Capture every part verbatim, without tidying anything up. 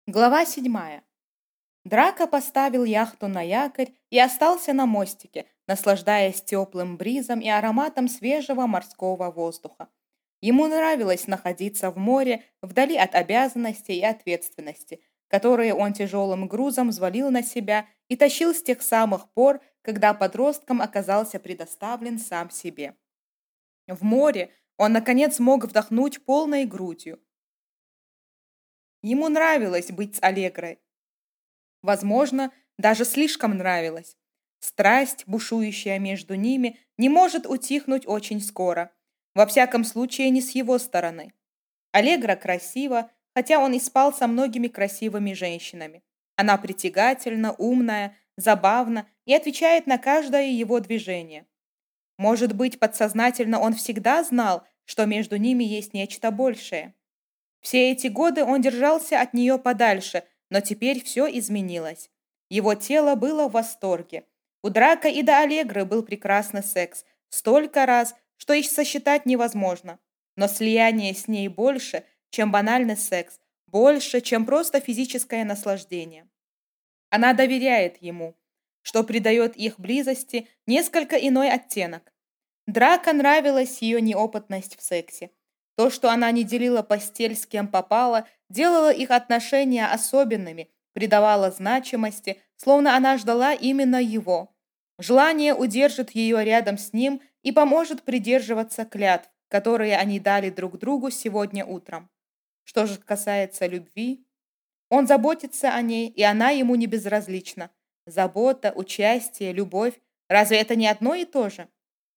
Глава седьмая. Драко поставил яхту на якорь и остался на мостике, наслаждаясь теплым бризом и ароматом свежего морского воздуха. Ему нравилось находиться в море, вдали от обязанностей и ответственности, которые он тяжелым грузом взвалил на себя и тащил с тех самых пор, когда подростком оказался предоставлен сам себе. В море он, наконец, мог вдохнуть полной грудью. Ему нравилось быть с Аллегрой. Возможно, даже слишком нравилось. Страсть, бушующая между ними, не может утихнуть очень скоро. Во всяком случае, не с его стороны. Аллегра красива, хотя он и спал со многими красивыми женщинами. Она притягательна, умная, забавна и отвечает на каждое его движение. Может быть, подсознательно он всегда знал, что между ними есть нечто большее. Все эти годы он держался от нее подальше, но теперь все изменилось. Его тело было в восторге. У Драко и до Аллегры был прекрасный секс. Столько раз, что их сосчитать невозможно. Но слияние с ней больше, чем банальный секс, больше, чем просто физическое наслаждение. Она доверяет ему, что придает их близости несколько иной оттенок. Драко нравилась ее неопытность в сексе. То, что она не делила постель с кем попало, делало их отношения особенными, придавало значимости, словно она ждала именно его. Желание удержит ее рядом с ним и поможет придерживаться клятв, которые они дали друг другу сегодня утром. Что же касается любви, он заботится о ней, и она ему не безразлична. Забота, участие, любовь – разве это не одно и то же?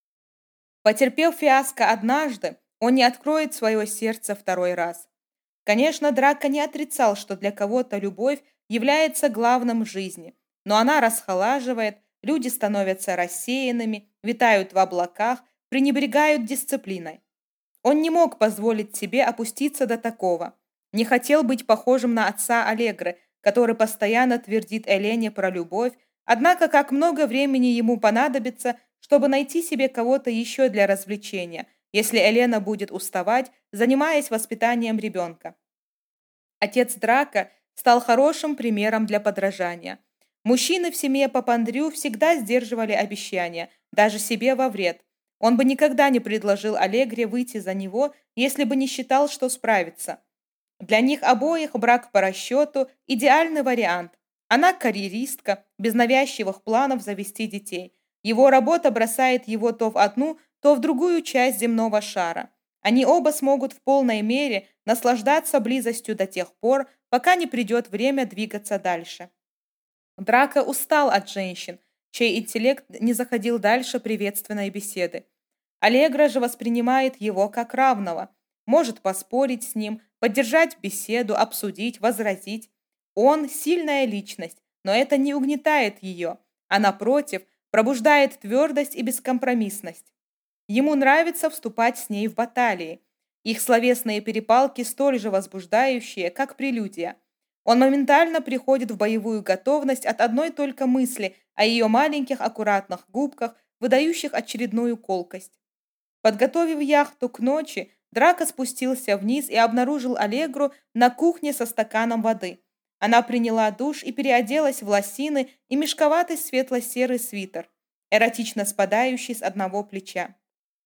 Потерпев фиаско однажды, он не откроет свое сердце второй раз. Конечно, Драко не отрицал, что для кого-то любовь является главным в жизни, но она расхолаживает, люди становятся рассеянными, витают в облаках, пренебрегают дисциплиной. Он не мог позволить себе опуститься до такого. Не хотел быть похожим на отца Аллегры, который постоянно твердит Элене про любовь, однако как много времени ему понадобится, чтобы найти себе кого-то еще для развлечения, если Элена будет уставать, занимаясь воспитанием ребенка. Отец Драко стал хорошим примером для подражания. Мужчины в семье Папандрю всегда сдерживали обещания, даже себе во вред. Он бы никогда не предложил Аллегре выйти за него, если бы не считал, что справится. Для них обоих брак по расчету – идеальный вариант. Она карьеристка, без навязчивых планов завести детей. Его работа бросает его то в одну, то в другую часть земного шара. Они оба смогут в полной мере наслаждаться близостью до тех пор, пока не придет время двигаться дальше. Драко устал от женщин, чей интеллект не заходил дальше приветственной беседы. Аллегра же воспринимает его как равного, может поспорить с ним, поддержать беседу, обсудить, возразить. Он – сильная личность, но это не угнетает ее, а напротив, пробуждает твердость и бескомпромиссность. Ему нравится вступать с ней в баталии. Их словесные перепалки столь же возбуждающие, как прелюдия. Он моментально приходит в боевую готовность от одной только мысли о ее маленьких аккуратных губках, выдающих очередную колкость. Подготовив яхту к ночи, Драко спустился вниз и обнаружил Аллегру на кухне со стаканом воды. Она приняла душ и переоделась в лосины и мешковатый светло-серый свитер, эротично спадающий с одного плеча.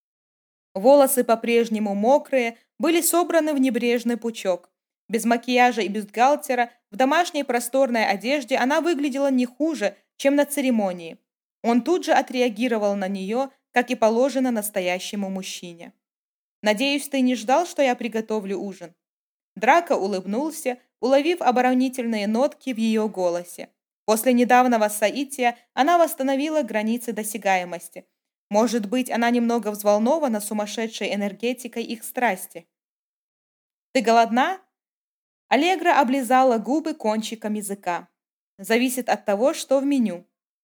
Волосы по-прежнему мокрые, были собраны в небрежный пучок. Без макияжа и бюстгальтера, в домашней просторной одежде она выглядела не хуже, чем на церемонии. Он тут же отреагировал на нее, как и положено настоящему мужчине. «Надеюсь, ты не ждал, что я приготовлю ужин?» Драко улыбнулся, уловив оборонительные нотки в ее голосе. После недавнего соития она восстановила границы досягаемости. Может быть, она немного взволнована сумасшедшей энергетикой их страсти. «Ты голодна?» Аллегра облизала губы кончиком языка. «Зависит от того, что в меню».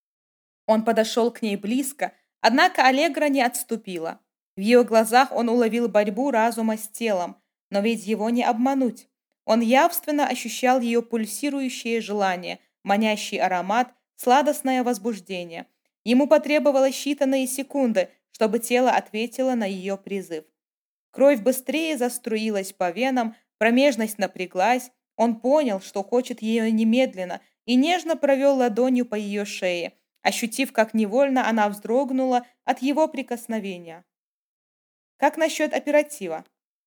Он подошел к ней близко, однако Аллегра не отступила. В ее глазах он уловил борьбу разума с телом, но ведь его не обмануть. Он явственно ощущал ее пульсирующее желание, манящий аромат, сладостное возбуждение. Ему потребовалось считанные секунды, чтобы тело ответило на ее призыв. Кровь быстрее заструилась по венам, промежность напряглась, Он понял, что хочет ее немедленно, и нежно провел ладонью по ее шее, ощутив, как невольно она вздрогнула от его прикосновения. «Как насчет оператива?»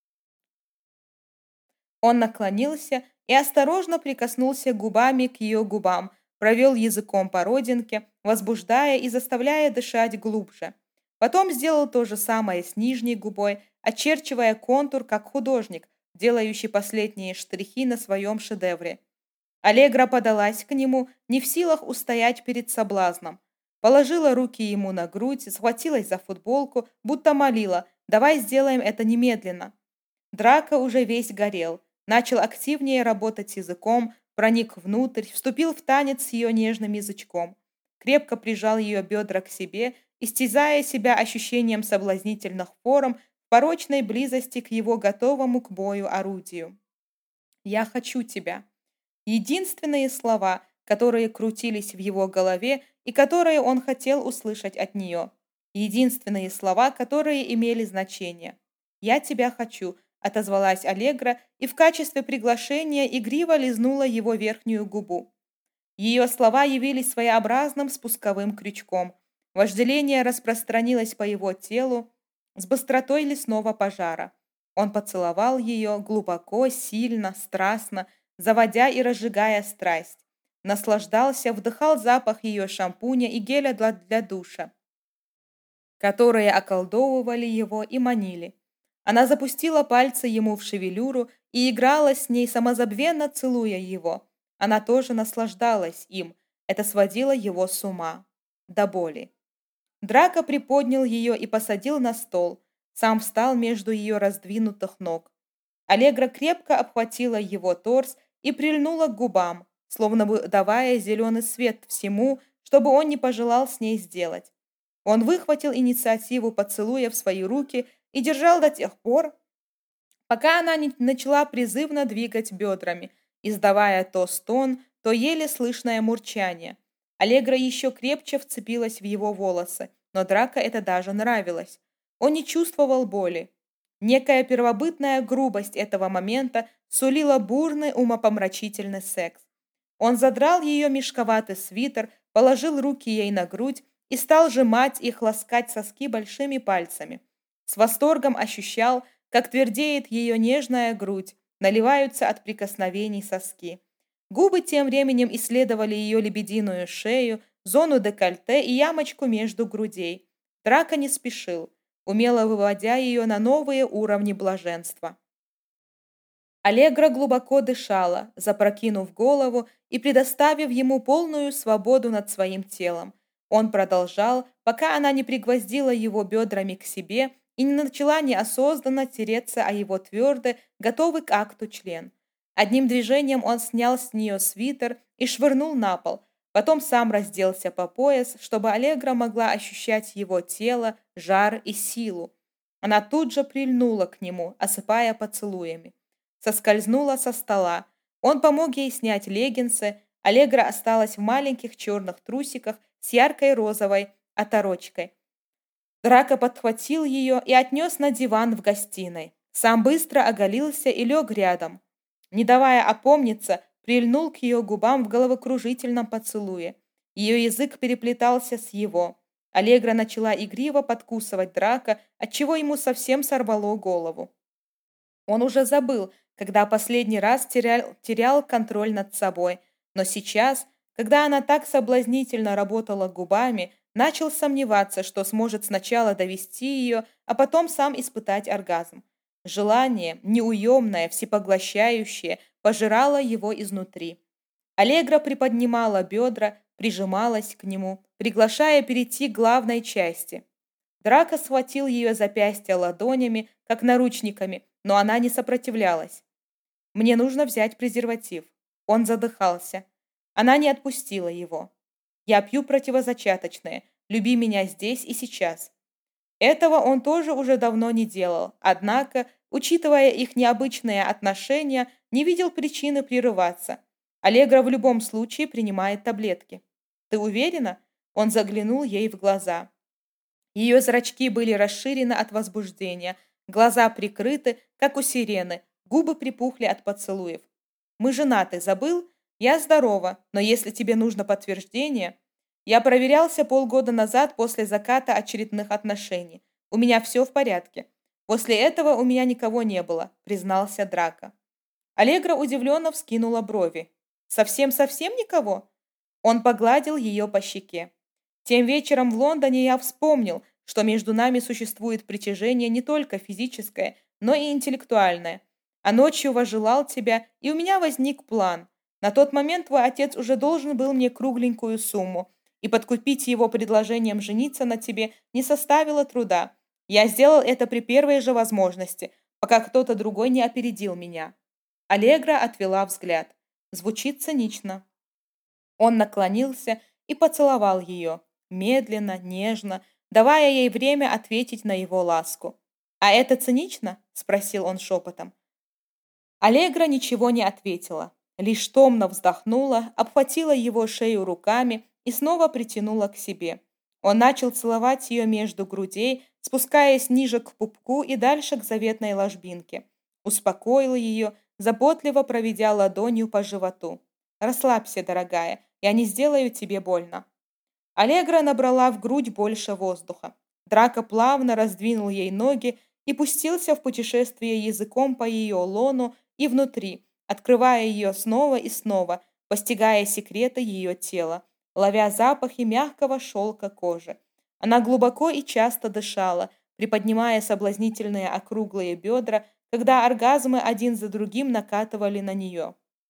Он наклонился и осторожно прикоснулся губами к ее губам, провел языком по родинке, возбуждая и заставляя дышать глубже. Потом сделал то же самое с нижней губой, очерчивая контур, как художник, делающий последние штрихи на своем шедевре. Аллегра подалась к нему, не в силах устоять перед соблазном. Положила руки ему на грудь, схватилась за футболку, будто молила: «Давай сделаем это немедленно». Драко уже весь горел, начал активнее работать языком, проник внутрь, вступил в танец с ее нежным язычком. Крепко прижал ее бедра к себе, истязая себя ощущением соблазнительных форм в порочной близости к его готовому к бою орудию. «Я хочу тебя». Единственные слова, которые крутились в его голове и которые он хотел услышать от нее. Единственные слова, которые имели значение. «Я тебя хочу», — отозвалась Аллегра и в качестве приглашения игриво лизнула его верхнюю губу. Ее слова явились своеобразным спусковым крючком. Вожделение распространилось по его телу с быстротой лесного пожара. Он поцеловал ее глубоко, сильно, страстно, заводя и разжигая страсть. Наслаждался, вдыхал запах ее шампуня и геля для, для душа, которые околдовывали его и манили. Она запустила пальцы ему в шевелюру и играла с ней, самозабвенно целуя его. Она тоже наслаждалась им. Это сводило его с ума. До боли. Драко приподнял ее и посадил на стол. Сам встал между ее раздвинутых ног. Аллегра крепко обхватила его торс и прильнула к губам, словно бы давая зеленый свет всему, чтобы он не пожелал с ней сделать. Он выхватил инициативу поцелуя в свои руки и держал до тех пор, пока она не начала призывно двигать бедрами, издавая то стон, то еле слышное мурчание. Аллегра еще крепче вцепилась в его волосы, но Драко это даже нравилось. Он не чувствовал боли. Некая первобытная грубость этого момента сулила бурный умопомрачительный секс. Он задрал ее мешковатый свитер, положил руки ей на грудь и стал сжимать их, ласкать соски большими пальцами. С восторгом ощущал, как твердеет ее нежная грудь, наливаются от прикосновений соски. Губы тем временем исследовали ее лебединую шею, зону декольте и ямочку между грудей. Драко не спешил, умело выводя ее на новые уровни блаженства. Аллегра глубоко дышала, запрокинув голову и предоставив ему полную свободу над своим телом. Он продолжал, пока она не пригвоздила его бедрами к себе и не начала неосознанно тереться о его твердый, готовый к акту член. Одним движением он снял с нее свитер и швырнул на пол, потом сам разделся по пояс, чтобы Аллегра могла ощущать его тело, жар и силу. Она тут же прильнула к нему, осыпая поцелуями. Соскользнула со стола. Он помог ей снять леггинсы. Аллегра осталась в маленьких черных трусиках с яркой розовой оторочкой. Драко подхватил ее и отнес на диван в гостиной. Сам быстро оголился и лег рядом. Не давая опомниться, прильнул к ее губам в головокружительном поцелуе. Ее язык переплетался с его. Аллегра начала игриво подкусывать Драко, отчего ему совсем сорвало голову. Он уже забыл, когда последний раз терял, терял контроль над собой, но сейчас, когда она так соблазнительно работала губами, начал сомневаться, что сможет сначала довести ее, а потом сам испытать оргазм. Желание, неуемное, всепоглощающее, пожирало его изнутри. Аллегра приподнимала бедра, прижималась к нему, приглашая перейти к главной части. Драко схватил ее запястья ладонями, как наручниками, но она не сопротивлялась. «Мне нужно взять презерватив». Он задыхался. Она не отпустила его. «Я пью противозачаточные. Люби меня здесь и сейчас». Этого он тоже уже давно не делал, однако, учитывая их необычные отношения, не видел причины прерываться. Аллегра в любом случае принимает таблетки. «Ты уверена?» Он заглянул ей в глаза. Ее зрачки были расширены от возбуждения, глаза прикрыты, как у сирены, губы припухли от поцелуев. Мы женаты, забыл? Я здорова, но если тебе нужно подтверждение... Я проверялся полгода назад после заката очередных отношений. У меня все в порядке. После этого у меня никого не было, признался Драко. Аллегра удивленно вскинула брови. Совсем-совсем никого? Он погладил ее по щеке. Тем вечером в Лондоне я вспомнил, что между нами существует притяжение не только физическое, но и интеллектуальное. А ночью возжелал тебя, и у меня возник план. На тот момент твой отец уже должен был мне кругленькую сумму, и подкупить его предложением жениться на тебе не составило труда. Я сделал это при первой же возможности, пока кто-то другой не опередил меня. Аллегра отвела взгляд. Звучит цинично. Он наклонился и поцеловал ее, медленно, нежно, давая ей время ответить на его ласку. «А это цинично?» – спросил он шепотом. Аллегра ничего не ответила, лишь томно вздохнула, обхватила его шею руками и снова притянула к себе. Он начал целовать ее между грудей, спускаясь ниже к пупку и дальше к заветной ложбинке. Успокоил ее, заботливо проведя ладонью по животу. «Расслабься, дорогая, я не сделаю тебе больно». Аллегра набрала в грудь больше воздуха. Драко плавно раздвинул ей ноги и пустился в путешествие языком по ее лону и внутри, открывая ее снова и снова, постигая секреты ее тела, ловя запахи мягкого шелка кожи. Она глубоко и часто дышала, приподнимая соблазнительные округлые бедра, когда оргазмы один за другим накатывали на нее.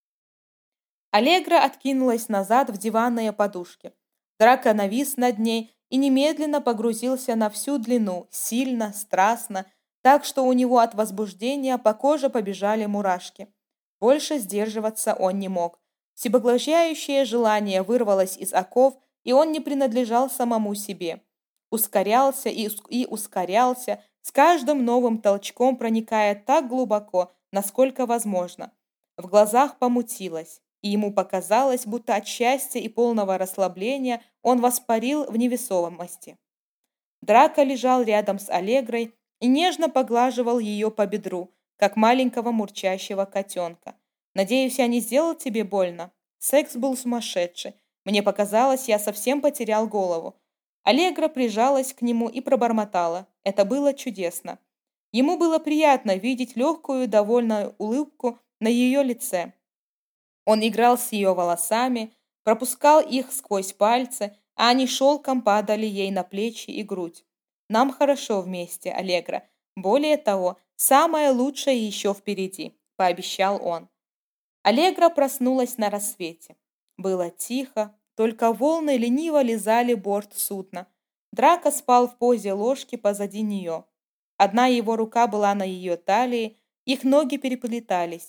Аллегра откинулась назад в диванные подушки. Драко навис над ней и немедленно погрузился на всю длину, сильно, страстно, так что у него от возбуждения по коже побежали мурашки. Больше сдерживаться он не мог. Всепоглощающее желание вырвалось из оков, и он не принадлежал самому себе. Ускорялся и, и ускорялся, с каждым новым толчком проникая так глубоко, насколько возможно. В глазах помутилось, и ему показалось, будто от счастья и полного расслабления он воспарил в невесомости. Драко лежал рядом с Аллегрой и нежно поглаживал ее по бедру, как маленького мурчащего котенка. «Надеюсь, я не сделал тебе больно?» Секс был сумасшедший. Мне показалось, я совсем потерял голову. Аллегра прижалась к нему и пробормотала. Это было чудесно. Ему было приятно видеть легкую, довольную улыбку на ее лице. Он играл с ее волосами, пропускал их сквозь пальцы, а они шелком падали ей на плечи и грудь. «Нам хорошо вместе, Аллегра. Более того, самое лучшее еще впереди», – пообещал он. Аллегра проснулась на рассвете. Было тихо, только волны лениво лизали борт судна. Драко спал в позе ложки позади нее. Одна его рука была на ее талии, их ноги переплетались.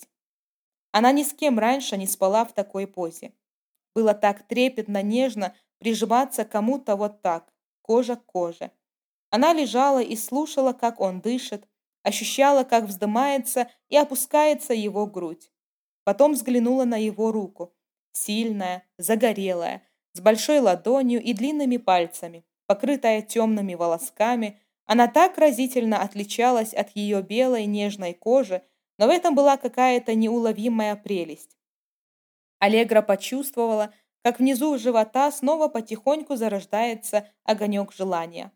Она ни с кем раньше не спала в такой позе. Было так трепетно, нежно прижиматься к кому-то вот так, кожа к коже. Она лежала и слушала, как он дышит, ощущала, как вздымается и опускается его грудь. Потом взглянула на его руку. Сильная, загорелая, с большой ладонью и длинными пальцами, покрытая темными волосками. Она так разительно отличалась от ее белой нежной кожи, но в этом была какая-то неуловимая прелесть. Аллегра почувствовала, как внизу живота снова потихоньку зарождается огонек желания.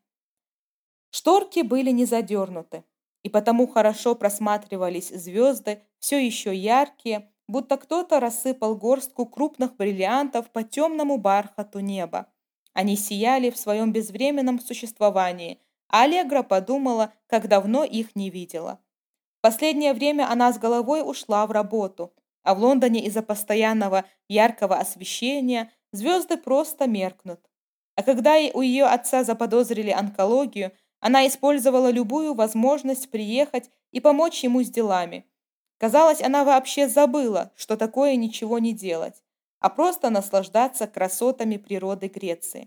Шторки были не задернуты, и потому хорошо просматривались звезды, все еще яркие, будто кто-то рассыпал горстку крупных бриллиантов по темному бархату неба. Они сияли в своем безвременном существовании, а Аллегра подумала, как давно их не видела. В последнее время она с головой ушла в работу, а в Лондоне из-за постоянного яркого освещения звезды просто меркнут. А когда у ее отца заподозрили онкологию, она использовала любую возможность приехать и помочь ему с делами. Казалось, она вообще забыла, что такое ничего не делать, а просто наслаждаться красотами природы Греции.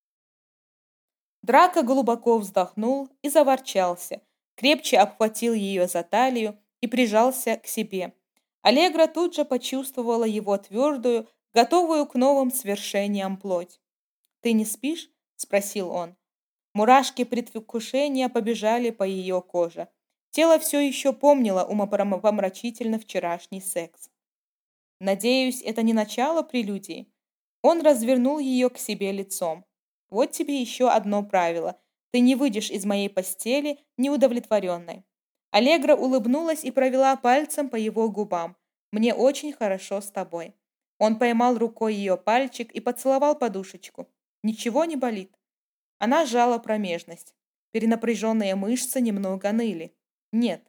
Драко глубоко вздохнул и заворчался, крепче обхватил ее за талию и прижался к себе. Аллегра тут же почувствовала его твердую, готовую к новым свершениям плоть. «Ты не спишь?» – спросил он. Мурашки предвкушения побежали по ее коже. Тело все еще помнило умопомрачительно вчерашний секс. Надеюсь, это не начало прелюдии. Он развернул ее к себе лицом. Вот тебе еще одно правило. Ты не выйдешь из моей постели неудовлетворенной. Аллегра улыбнулась и провела пальцем по его губам. Мне очень хорошо с тобой. Он поймал рукой ее пальчик и поцеловал подушечку. Ничего не болит. Она сжала промежность. Перенапряженные мышцы немного ныли. Нет.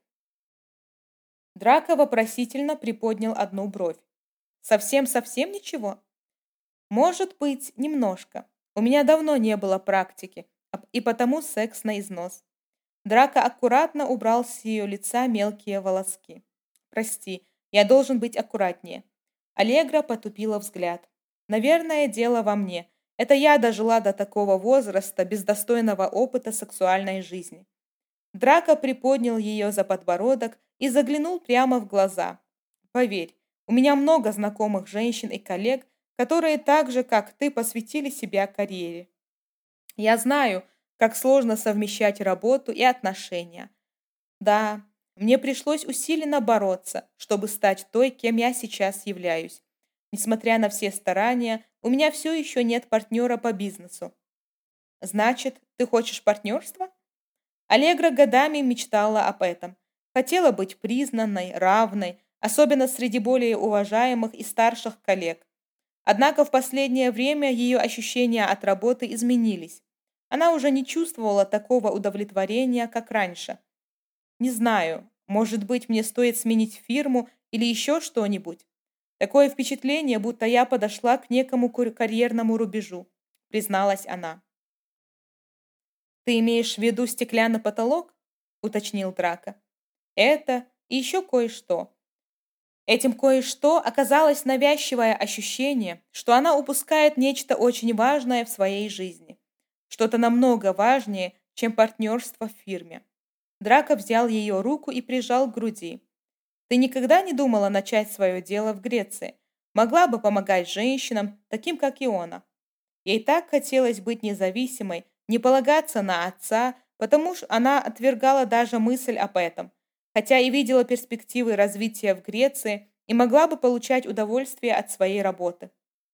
Драко вопросительно приподнял одну бровь. Совсем-совсем ничего? Может быть, немножко. У меня давно не было практики, и потому секс на износ. Драко аккуратно убрал с ее лица мелкие волоски. Прости, я должен быть аккуратнее. Аллегра потупила взгляд. Наверное, дело во мне. Это я дожила до такого возраста без достойного опыта сексуальной жизни. Драко приподнял ее за подбородок и заглянул прямо в глаза. Поверь, у меня много знакомых женщин и коллег, которые так же, как ты, посвятили себя карьере. Я знаю, как сложно совмещать работу и отношения. Да, мне пришлось усиленно бороться, чтобы стать той, кем я сейчас являюсь. Несмотря на все старания, у меня все еще нет партнера по бизнесу. Значит, ты хочешь партнерства? Аллегра годами мечтала об этом. Хотела быть признанной, равной, особенно среди более уважаемых и старших коллег. Однако в последнее время ее ощущения от работы изменились. Она уже не чувствовала такого удовлетворения, как раньше. Не знаю, может быть, мне стоит сменить фирму или еще что-нибудь. Такое впечатление, будто я подошла к некому карьерному рубежу, призналась она. «Ты имеешь в виду стеклянный потолок?» — уточнил Драко. «Это и еще кое-что». Этим кое-что оказалось навязчивое ощущение, что она упускает нечто очень важное в своей жизни. Что-то намного важнее, чем партнерство в фирме. Драко взял ее руку и прижал к груди. «Ты никогда не думала начать свое дело в Греции? Могла бы помогать женщинам, таким как Иона». Ей так хотелось быть независимой, не полагаться на отца, потому что она отвергала даже мысль об этом, хотя и видела перспективы развития в Греции и могла бы получать удовольствие от своей работы.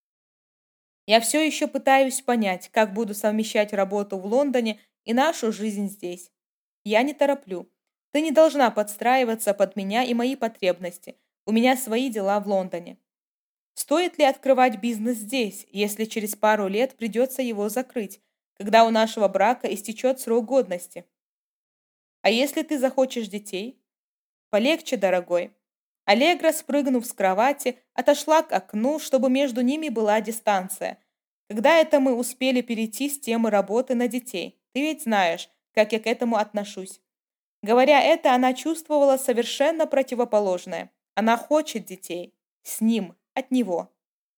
Я все еще пытаюсь понять, как буду совмещать работу в Лондоне и нашу жизнь здесь. Я не тороплю. Ты не должна подстраиваться под меня и мои потребности. У меня свои дела в Лондоне. Стоит ли открывать бизнес здесь, если через пару лет придется его закрыть, когда у нашего брака истечет срок годности? А если ты захочешь детей? Полегче, дорогой. Аллегра, спрыгнув с кровати, отошла к окну, чтобы между ними была дистанция. Когда это мы успели перейти с темы работы на детей? Ты ведь знаешь, как я к этому отношусь. Говоря это, она чувствовала совершенно противоположное. Она хочет детей. С ним, от него.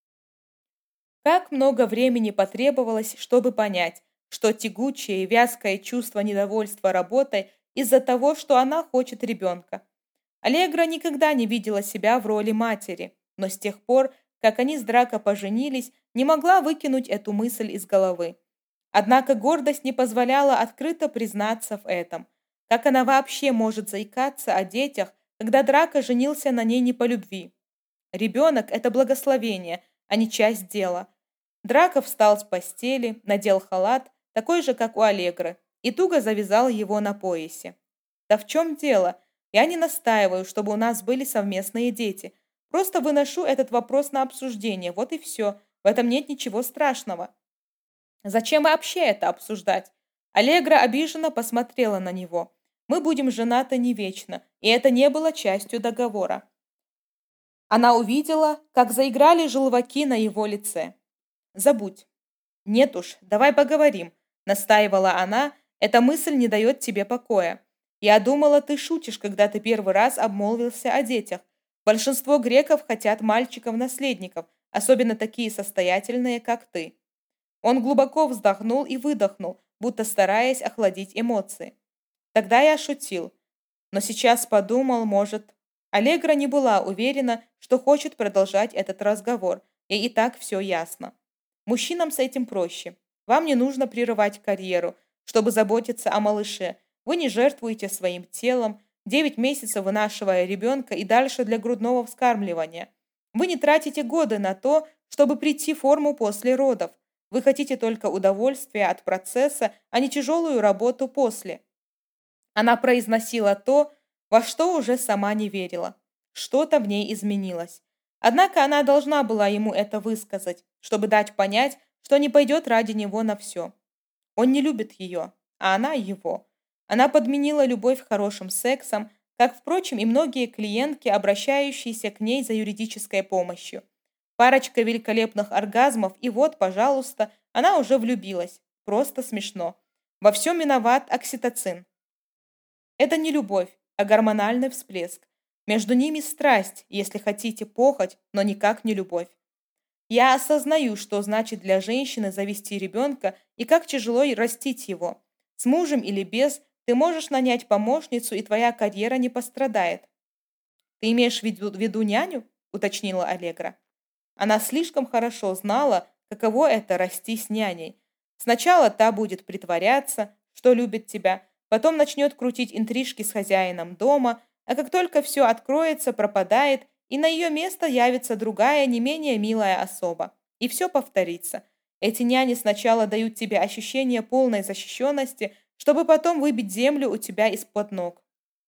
Как много времени потребовалось, чтобы понять, что тягучее и вязкое чувство недовольства работой из-за того, что она хочет ребенка. Аллегра никогда не видела себя в роли матери, но с тех пор, как они с Драко поженились, не могла выкинуть эту мысль из головы. Однако гордость не позволяла открыто признаться в этом. Как она вообще может заикаться о детях, когда Драко женился на ней не по любви? Ребенок – это благословение, а не часть дела. Драко встал с постели, надел халат, такой же, как у Аллегры, и туго завязал его на поясе. «Да в чем дело? Я не настаиваю, чтобы у нас были совместные дети. Просто выношу этот вопрос на обсуждение, вот и все. В этом нет ничего страшного». «Зачем вообще это обсуждать?» Аллегра обиженно посмотрела на него. «Мы будем женаты не вечно, и это не было частью договора». Она увидела, как заиграли желваки на его лице. «Забудь». «Нет уж, давай поговорим», — настаивала она. «Эта мысль не дает тебе покоя. Я думала, ты шутишь, когда ты первый раз обмолвился о детях. Большинство греков хотят мальчиков-наследников, особенно такие состоятельные, как ты». Он глубоко вздохнул и выдохнул, будто стараясь охладить эмоции. «Тогда я шутил. Но сейчас подумал, может...» Аллегра не была уверена, что хочет продолжать этот разговор. Ей и так все ясно. Мужчинам с этим проще. Вам не нужно прерывать карьеру, чтобы заботиться о малыше. Вы не жертвуете своим телом, девять месяцев вынашивая ребенка и дальше для грудного вскармливания. Вы не тратите годы на то, чтобы прийти в форму после родов. Вы хотите только удовольствия от процесса, а не тяжелую работу после. Она произносила то, во что уже сама не верила. Что-то в ней изменилось. Однако она должна была ему это высказать, чтобы дать понять, что не пойдет ради него на все. Он не любит ее, а она его. Она подменила любовь хорошим сексом, как, впрочем, и многие клиентки, обращающиеся к ней за юридической помощью. Парочка великолепных оргазмов, и вот, пожалуйста, она уже влюбилась. Просто смешно. Во всем виноват окситоцин. Это не любовь, а гормональный всплеск. Между ними страсть, если хотите, похоть, но никак не любовь. Я осознаю, что значит для женщины завести ребенка и как тяжело и растить его. С мужем или без, ты можешь нанять помощницу, и твоя карьера не пострадает. «Ты имеешь в виду, в виду няню?» – уточнила Аллегра. Она слишком хорошо знала, каково это расти с няней. Сначала та будет притворяться, что любит тебя, потом начнет крутить интрижки с хозяином дома, а как только все откроется, пропадает, и на ее место явится другая, не менее милая особа. И все повторится. Эти няни сначала дают тебе ощущение полной защищенности, чтобы потом выбить землю у тебя из-под ног.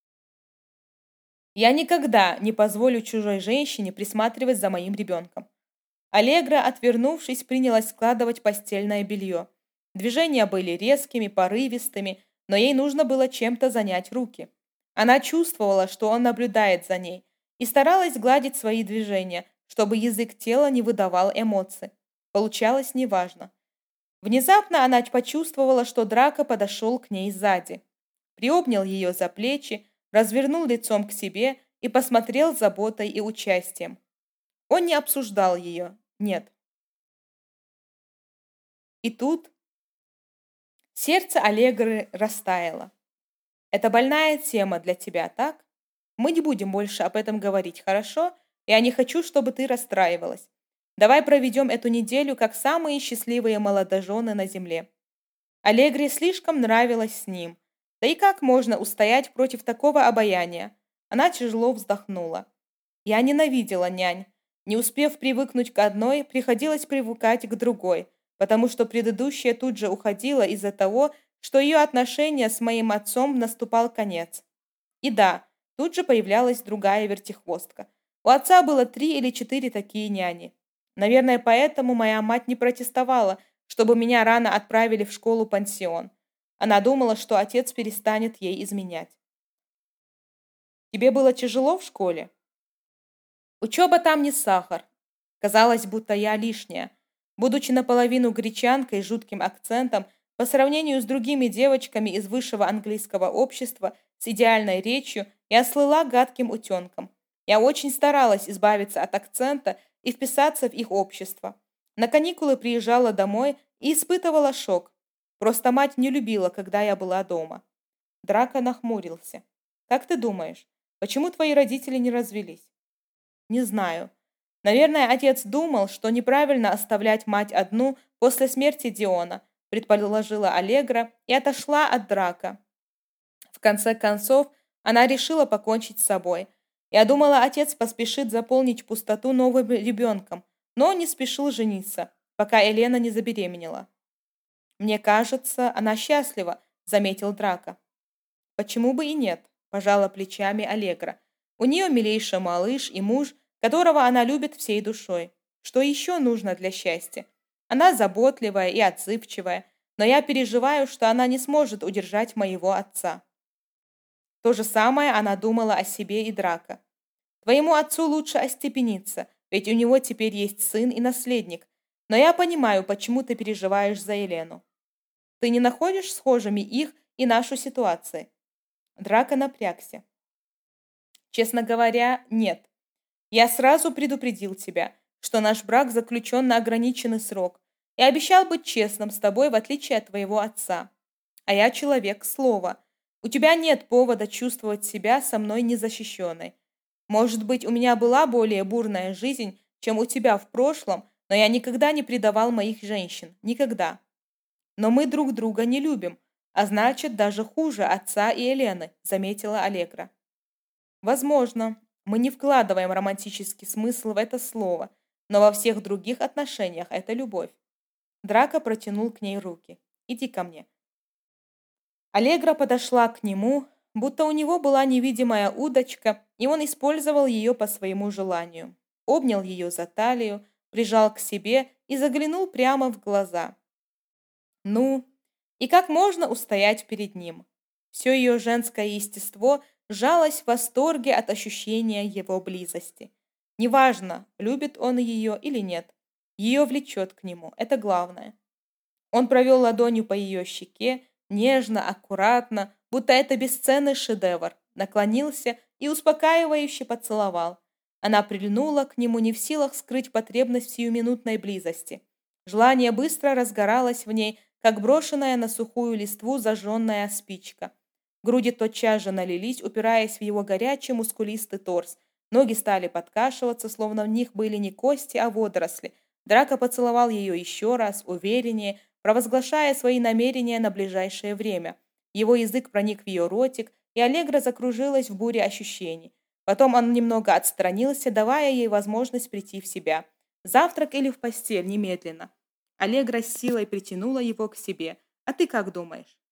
Я никогда не позволю чужой женщине присматривать за моим ребенком. Аллегра, отвернувшись, принялась складывать постельное белье. Движения были резкими, порывистыми, но ей нужно было чем-то занять руки. Она чувствовала, что он наблюдает за ней, и старалась гладить свои движения, чтобы язык тела не выдавал эмоций. Получалось неважно. Внезапно она почувствовала, что Драко подошел к ней сзади. Приобнял ее за плечи, развернул лицом к себе и посмотрел с заботой и участием. Он не обсуждал ее, нет. И тут сердце Аллегры растаяло. «Это больная тема для тебя, так? Мы не будем больше об этом говорить, хорошо? Я не хочу, чтобы ты расстраивалась. Давай проведем эту неделю как самые счастливые молодожены на земле». Аллегре слишком нравилось с ним. Да и как можно устоять против такого обаяния? Она тяжело вздохнула. Я ненавидела нянь. Не успев привыкнуть к одной, приходилось привыкать к другой, потому что предыдущая тут же уходила из-за того, что ее отношения с моим отцом наступал конец. И да, тут же появлялась другая вертихвостка. У отца было три или четыре такие няни. Наверное, поэтому моя мать не протестовала, чтобы меня рано отправили в школу-пансион. Она думала, что отец перестанет ей изменять. Тебе было тяжело в школе? Учеба там не сахар. Казалось, будто я лишняя. Будучи наполовину гречанкой с жутким акцентом, по сравнению с другими девочками из высшего английского общества с идеальной речью, я слыла гадким утенком. Я очень старалась избавиться от акцента и вписаться в их общество. На каникулы приезжала домой и испытывала шок. Просто мать не любила, когда я была дома. Драко нахмурился. «Как ты думаешь, почему твои родители не развелись?» «Не знаю. Наверное, отец думал, что неправильно оставлять мать одну после смерти Диона», предположила Аллегра и отошла от Драко. В конце концов, она решила покончить с собой. Я думала, отец поспешит заполнить пустоту новым ребенком, но не спешил жениться, пока Елена не забеременела. «Мне кажется, она счастлива», — заметил Драко. «Почему бы и нет?» – пожала плечами Аллегра. «У нее милейший малыш и муж, которого она любит всей душой. Что еще нужно для счастья? Она заботливая и отзывчивая, но я переживаю, что она не сможет удержать моего отца». То же самое она думала о себе и Драко. «Твоему отцу лучше остепениться, ведь у него теперь есть сын и наследник. Но я понимаю, почему ты переживаешь за Елену. Ты не находишь схожими их и нашу ситуацию?» Драко напрягся. «Честно говоря, нет. Я сразу предупредил тебя, что наш брак заключен на ограниченный срок, и обещал быть честным с тобой, в отличие от твоего отца. А я человек слова. У тебя нет повода чувствовать себя со мной незащищенной. Может быть, у меня была более бурная жизнь, чем у тебя в прошлом, но я никогда не предавал моих женщин. Никогда. Но мы друг друга не любим, а значит, даже хуже отца и Елены», — заметила Аллегра. «Возможно. Мы не вкладываем романтический смысл в это слово, но во всех других отношениях это любовь. Драко протянул к ней руки. «Иди ко мне». Аллегра подошла к нему, будто у него была невидимая удочка, и он использовал ее по своему желанию. Обнял ее за талию, прижал к себе и заглянул прямо в глаза. Ну, и как можно устоять перед ним? Все ее женское естество сжалось в восторге от ощущения его близости. Неважно, любит он ее или нет, ее влечет к нему, это главное. Он провел ладонью по ее щеке, нежно, аккуратно, будто это бесценный шедевр, наклонился и успокаивающе поцеловал. Она прильнула к нему, не в силах скрыть потребность в сиюминутной близости. Желание быстро разгоралось в ней, как брошенная на сухую листву зажженная спичка. Груди тотчас же налились, упираясь в его горячий мускулистый торс. Ноги стали подкашиваться, словно в них были не кости, а водоросли. Драко поцеловал ее еще раз, увереннее, провозглашая свои намерения на ближайшее время. Его язык проник в ее ротик, и Аллегра закружилась в буре ощущений. Потом он немного отстранился, давая ей возможность прийти в себя. «Завтрак или в постель, немедленно». Аллегра с силой притянула его к себе. «А ты как думаешь?»